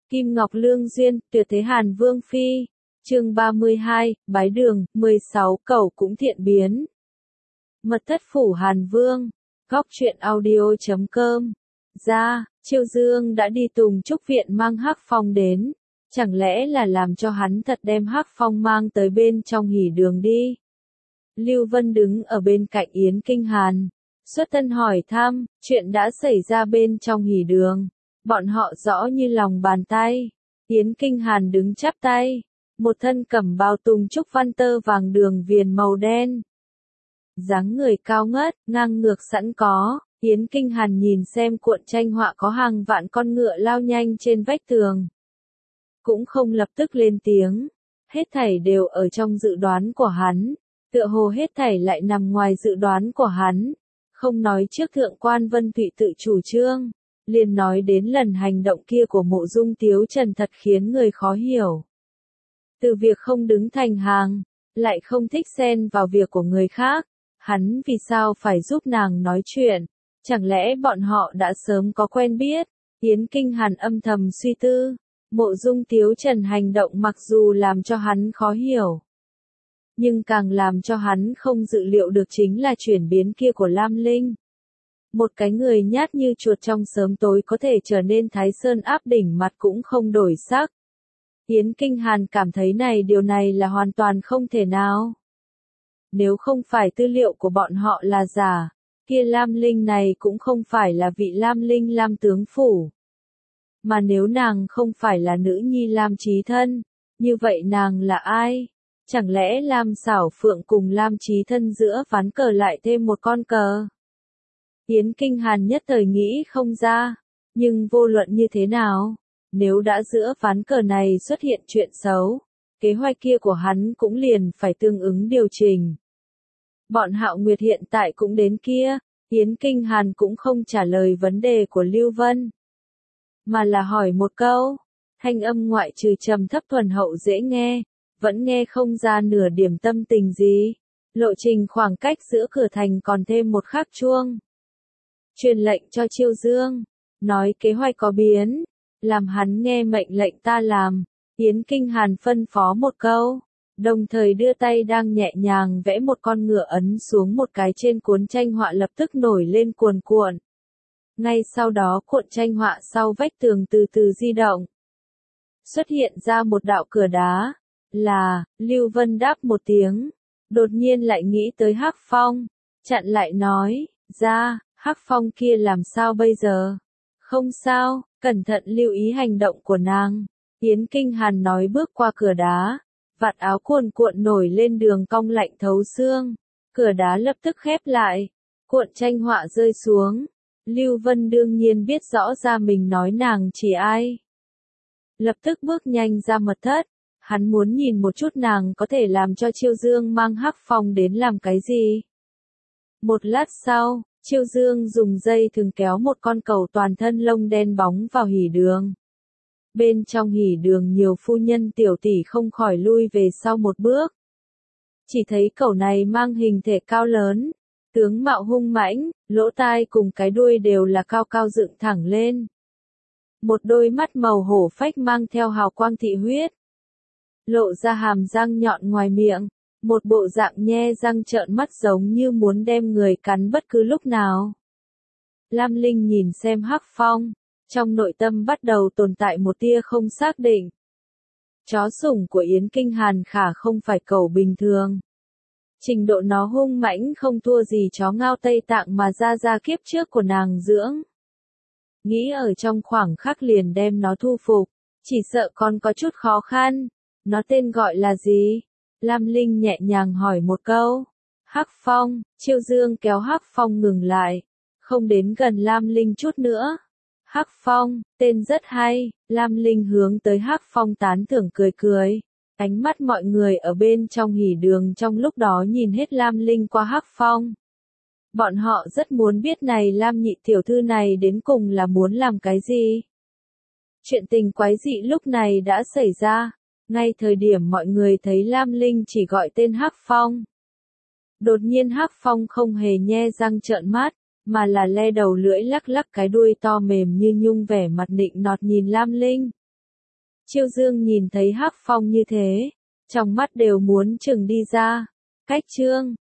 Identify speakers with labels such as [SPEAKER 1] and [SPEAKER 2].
[SPEAKER 1] Kim Ngọc Lương Duyên, tuyệt thế Hàn Vương Phi. Chương 32, Bái Đường, 16, Cẩu cũng thiện biến. Mật thất phủ Hàn Vương. Góc truyện audio.com. Chiêu Dương đã đi Tùng Trúc Viện mang Hắc Phong đến. Chẳng lẽ là làm cho hắn thật đem Hắc Phong mang tới bên trong hỉ đường đi? Lưu Vân đứng ở bên cạnh Yến Kinh Hàn. Xuất thân hỏi thăm, chuyện đã xảy ra bên trong hỉ đường. Bọn họ rõ như lòng bàn tay. Yến Kinh Hàn đứng chắp tay. Một thân cẩm bào Tùng Trúc văn tơ vàng đường viền màu đen. Dáng người cao ngất, ngang ngược sẵn có. Yến Kinh Hàn nhìn xem cuộn tranh họa có hàng vạn con ngựa lao nhanh trên vách tường. Cũng không lập tức lên tiếng. Hết thảy đều ở trong dự đoán của hắn. Tựa hồ hết thảy lại nằm ngoài dự đoán của hắn. Không nói trước thượng quan Vân Thụy tự chủ trương. Liền nói đến lần hành động kia của Mộ Dung Tiếu Trần thật khiến người khó hiểu. Từ việc không đứng thành hàng, lại không thích xen vào việc của người khác, hắn vì sao phải giúp nàng nói chuyện, chẳng lẽ bọn họ đã sớm có quen biết? Yến Kinh Hàn âm thầm suy tư, Mộ Dung Tiếu Trần hành động mặc dù làm cho hắn khó hiểu, nhưng càng làm cho hắn không dự liệu được chính là chuyển biến kia của Lam Linh. Một cái người nhát như chuột trong sớm tối có thể trở nên Thái Sơn áp đỉnh mặt cũng không đổi sắc. Yến Kinh Hàn cảm thấy điều này là hoàn toàn không thể nào. Nếu không phải tư liệu của bọn họ là giả, kia Lam Linh này cũng không phải là vị Lam Linh Lam tướng phủ. Mà nếu nàng không phải là nữ nhi Lam Chí Thân, như vậy nàng là ai? Chẳng lẽ Lam Xảo Phượng cùng Lam Chí Thân giữa ván cờ lại thêm một con cờ? Yến Kinh Hàn nhất thời nghĩ không ra, nhưng vô luận như thế nào, nếu đã giữa ván cờ này xuất hiện chuyện xấu, kế hoạch kia của hắn cũng liền phải tương ứng điều chỉnh. Bọn Hạo Nguyệt hiện tại cũng đến kia, Yến Kinh Hàn cũng không trả lời vấn đề của Lưu Vân, mà là hỏi một câu, thanh âm ngoại trừ trầm thấp thuần hậu dễ nghe, vẫn nghe không ra nửa điểm tâm tình gì. Lộ trình khoảng cách giữa cửa thành còn thêm một khắc chuông. Truyền lệnh cho Chiêu Dương, nói kế hoạch có biến, làm hắn nghe mệnh lệnh ta làm. Yến Kinh Hàn phân phó một câu, đồng thời đưa tay đang nhẹ nhàng vẽ một con ngựa ấn xuống một cái trên cuốn tranh họa lập tức nổi lên cuồn cuộn. Ngay sau đó cuộn tranh họa sau vách tường từ từ di động. Xuất hiện ra một đạo cửa đá, Lưu Vân đáp một tiếng, đột nhiên lại nghĩ tới Hắc Phong, chặn lại nói, Hắc Phong kia làm sao bây giờ? Không sao, cẩn thận lưu ý hành động của nàng. Yến Kinh Hàn nói bước qua cửa đá, vạt áo cuồn cuộn nổi lên đường cong lạnh thấu xương. Cửa đá lập tức khép lại, cuộn tranh họa rơi xuống. Lưu Vân đương nhiên biết rõ ra mình nói nàng chỉ ai. Lập tức bước nhanh ra mật thất, hắn muốn nhìn một chút nàng có thể làm cho Chiêu Dương mang Hắc Phong đến làm cái gì. Một lát sau, Chiêu Dương dùng dây thừng kéo một con cẩu toàn thân lông đen bóng vào hỉ đường. Bên trong hỉ đường nhiều phu nhân tiểu tỷ không khỏi lui về sau một bước. Chỉ thấy cẩu này mang hình thể cao lớn, tướng mạo hung mãnh, lỗ tai cùng cái đuôi đều là cao cao dựng thẳng lên. Một đôi mắt màu hổ phách mang theo hào quang thị huyết. Lộ ra hàm răng nhọn ngoài miệng. Một bộ dạng nhe răng trợn mắt giống như muốn đem người cắn bất cứ lúc nào. Lam Linh nhìn xem Hắc Phong, trong nội tâm bắt đầu tồn tại một tia không xác định. Chó sủng của Yến Kinh Hàn khả không phải cẩu bình thường. Trình độ nó hung mãnh không thua gì chó ngao Tây Tạng mà ra kiếp trước của nàng dưỡng. Nghĩ ở trong khoảng khắc liền đem nó thu phục, chỉ sợ còn có chút khó khăn. Nó tên gọi là gì? Lam Linh nhẹ nhàng hỏi một câu. Hắc Phong. Chiêu Dương kéo Hắc Phong ngừng lại, không đến gần Lam Linh chút nữa. Hắc Phong, tên rất hay. Lam Linh hướng tới Hắc Phong tán thưởng cười cười. Ánh mắt mọi người ở bên trong hỉ đường trong lúc đó nhìn hết Lam Linh qua Hắc Phong. Bọn họ rất muốn biết Lam nhị tiểu thư này đến cùng là muốn làm cái gì. Chuyện tình quái dị lúc này đã xảy ra. Ngay thời điểm mọi người thấy Lam Linh chỉ gọi tên Hắc Phong. Đột nhiên Hắc Phong không hề nhe răng trợn mắt, mà là le đầu lưỡi lắc lắc cái đuôi to mềm như nhung vẻ mặt nịnh nọt nhìn Lam Linh. Chiêu Dương nhìn thấy Hắc Phong như thế, trong mắt đều muốn chừng đi ra. Cách Trương